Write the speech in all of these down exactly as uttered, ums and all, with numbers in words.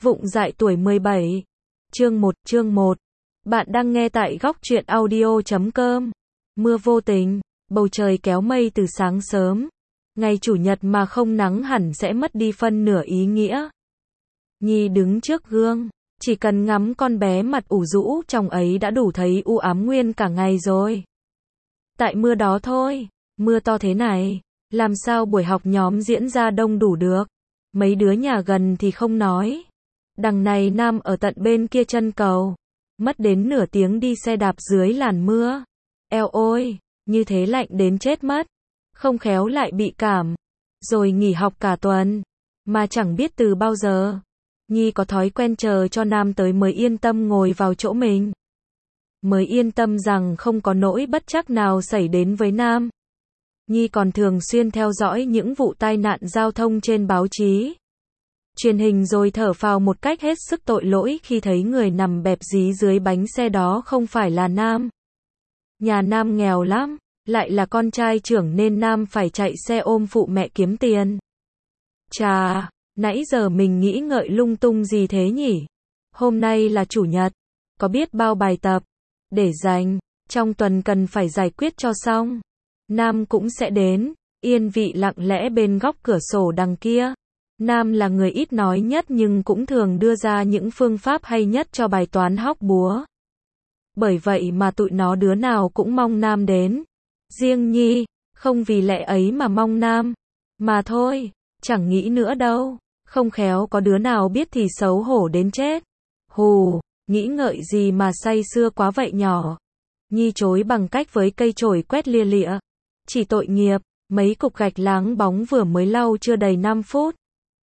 Vụng dại tuổi mười bảy. Chương một, chương một. Bạn đang nghe tại góc truyện audio chấm com. Mưa vô tình, bầu trời kéo mây từ sáng sớm. Ngày chủ nhật mà không nắng hẳn sẽ mất đi phân nửa ý nghĩa. Nhi đứng trước gương, chỉ cần ngắm con bé mặt ủ rũ trong ấy đã đủ thấy u ám nguyên cả ngày rồi. Tại mưa đó thôi, mưa to thế này, làm sao buổi học nhóm diễn ra đông đủ được. Mấy đứa nhà gần thì không nói. Đằng này Nam ở tận bên kia chân cầu. Mất đến nửa tiếng đi xe đạp dưới làn mưa. Eo ôi, như thế lạnh đến chết mất. Không khéo lại bị cảm. Rồi nghỉ học cả tuần. Mà chẳng biết từ bao giờ. Nhi có thói quen chờ cho Nam tới mới yên tâm ngồi vào chỗ mình. Mới yên tâm rằng không có nỗi bất trắc nào xảy đến với Nam. Nhi còn thường xuyên theo dõi những vụ tai nạn giao thông trên báo chí, truyền hình rồi thở phào một cách hết sức tội lỗi khi thấy người nằm bẹp dí dưới bánh xe đó không phải là Nam. Nhà Nam nghèo lắm, lại là con trai trưởng nên Nam phải chạy xe ôm phụ mẹ kiếm tiền. Chà, nãy giờ mình nghĩ ngợi lung tung gì thế nhỉ? Hôm nay là chủ nhật, có biết bao bài tập để dành, trong tuần cần phải giải quyết cho xong. Nam cũng sẽ đến, yên vị lặng lẽ bên góc cửa sổ đằng kia. Nam là người ít nói nhất nhưng cũng thường đưa ra những phương pháp hay nhất cho bài toán hóc búa. Bởi vậy mà tụi nó đứa nào cũng mong Nam đến. Riêng Nhi, không vì lẽ ấy mà mong Nam. Mà thôi, chẳng nghĩ nữa đâu. Không khéo có đứa nào biết thì xấu hổ đến chết. Hù, nghĩ ngợi gì mà say sưa quá vậy nhỏ. Nhi chối bằng cách với cây chổi quét lia lịa. Chỉ tội nghiệp, mấy cục gạch láng bóng vừa mới lau chưa đầy năm phút.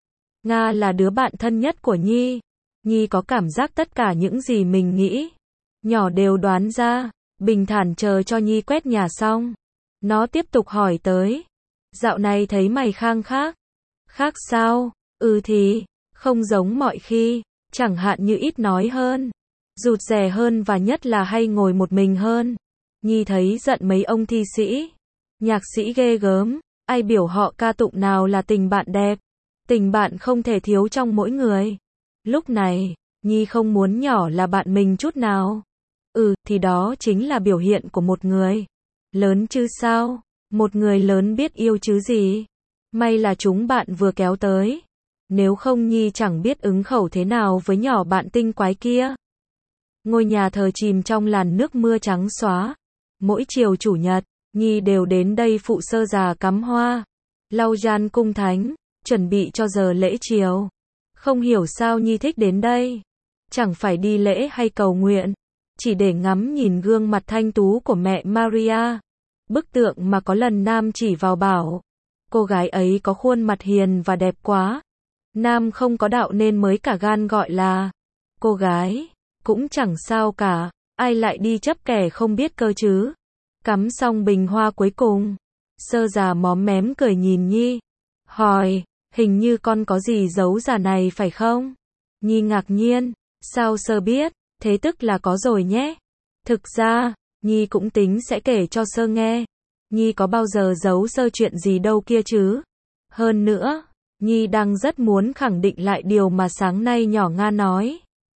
Nga là đứa bạn thân nhất của Nhi. Nhi có cảm giác tất cả những gì mình nghĩ, nhỏ đều đoán ra. Bình thản chờ cho Nhi quét nhà xong. Nó tiếp tục hỏi tới. Dạo này thấy mày khang khác. Khác sao? Ừ thì, không giống mọi khi. Chẳng hạn như ít nói hơn, rụt rè hơn và nhất là hay ngồi một mình hơn. Nhi thấy giận mấy ông thi sĩ, nhạc sĩ ghê gớm. Ai biểu họ ca tụng nào là tình bạn đẹp. Tình bạn không thể thiếu trong mỗi người. Lúc này, Nhi không muốn nhỏ là bạn mình chút nào. Ừ, thì đó chính là biểu hiện của một người lớn chứ sao. Một người lớn biết yêu chứ gì. May là chúng bạn vừa kéo tới. Nếu không Nhi chẳng biết ứng khẩu thế nào với nhỏ bạn tinh quái kia. Ngôi nhà thờ chìm trong làn nước mưa trắng xóa. Mỗi chiều chủ nhật, Nhi đều đến đây phụ sơ già cắm hoa, lau gian cung thánh, chuẩn bị cho giờ lễ chiều. Không hiểu sao Nhi thích đến đây. Chẳng phải đi lễ hay cầu nguyện, chỉ để ngắm nhìn gương mặt thanh tú của mẹ Maria. Bức tượng mà có lần Nam chỉ vào bảo, cô gái ấy có khuôn mặt hiền và đẹp quá. Nam không có đạo nên mới cả gan gọi là cô gái. Cũng chẳng sao cả, ai lại đi chấp kẻ không biết cơ chứ. Cắm xong bình hoa cuối cùng, sơ già móm mém cười nhìn Nhi, hỏi, hình như con có gì giấu già này phải không? Nhi ngạc nhiên, sao sơ biết, thế tức là có rồi nhé. Thực ra, Nhi cũng tính sẽ kể cho sơ nghe. Nhi có bao giờ giấu sơ chuyện gì đâu kia chứ. Hơn nữa, Nhi đang rất muốn khẳng định lại điều mà sáng nay nhỏ Nga nói.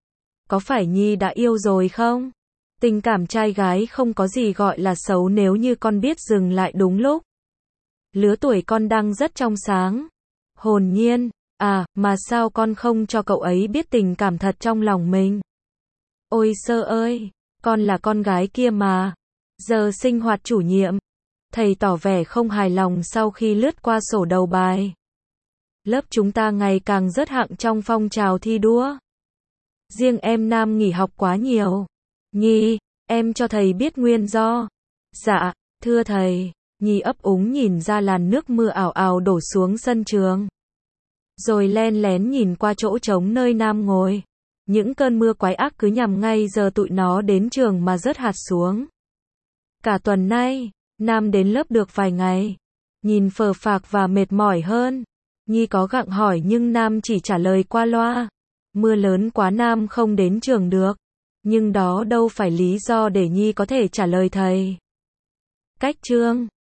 Có phải Nhi đã yêu rồi không? Tình cảm trai gái không có gì gọi là xấu nếu như con biết dừng lại đúng lúc. Lứa tuổi con đang rất trong sáng, hồn nhiên. À, mà sao con không cho cậu ấy biết tình cảm thật trong lòng mình? Ôi sơ ơi, con là con gái kia mà. Giờ sinh hoạt chủ nhiệm, thầy tỏ vẻ không hài lòng sau khi lướt qua sổ đầu bài. Lớp chúng ta ngày càng rớt hạng trong phong trào thi đua. Riêng em Nam nghỉ học quá nhiều. Nhi, em cho thầy biết nguyên do. Dạ, thưa thầy. Nhi ấp úng nhìn ra làn nước mưa ảo ảo đổ xuống sân trường. Rồi len lén nhìn qua chỗ trống nơi Nam ngồi. Những cơn mưa quái ác cứ nhằm ngay giờ tụi nó đến trường mà rớt hạt xuống. Cả tuần nay, Nam đến lớp được vài ngày. Nhìn phờ phạc và mệt mỏi hơn. Nhi có gặng hỏi nhưng Nam chỉ trả lời qua loa. Mưa lớn quá Nam không đến trường được. Nhưng đó đâu phải lý do để Nhi có thể trả lời thầy. Cách chương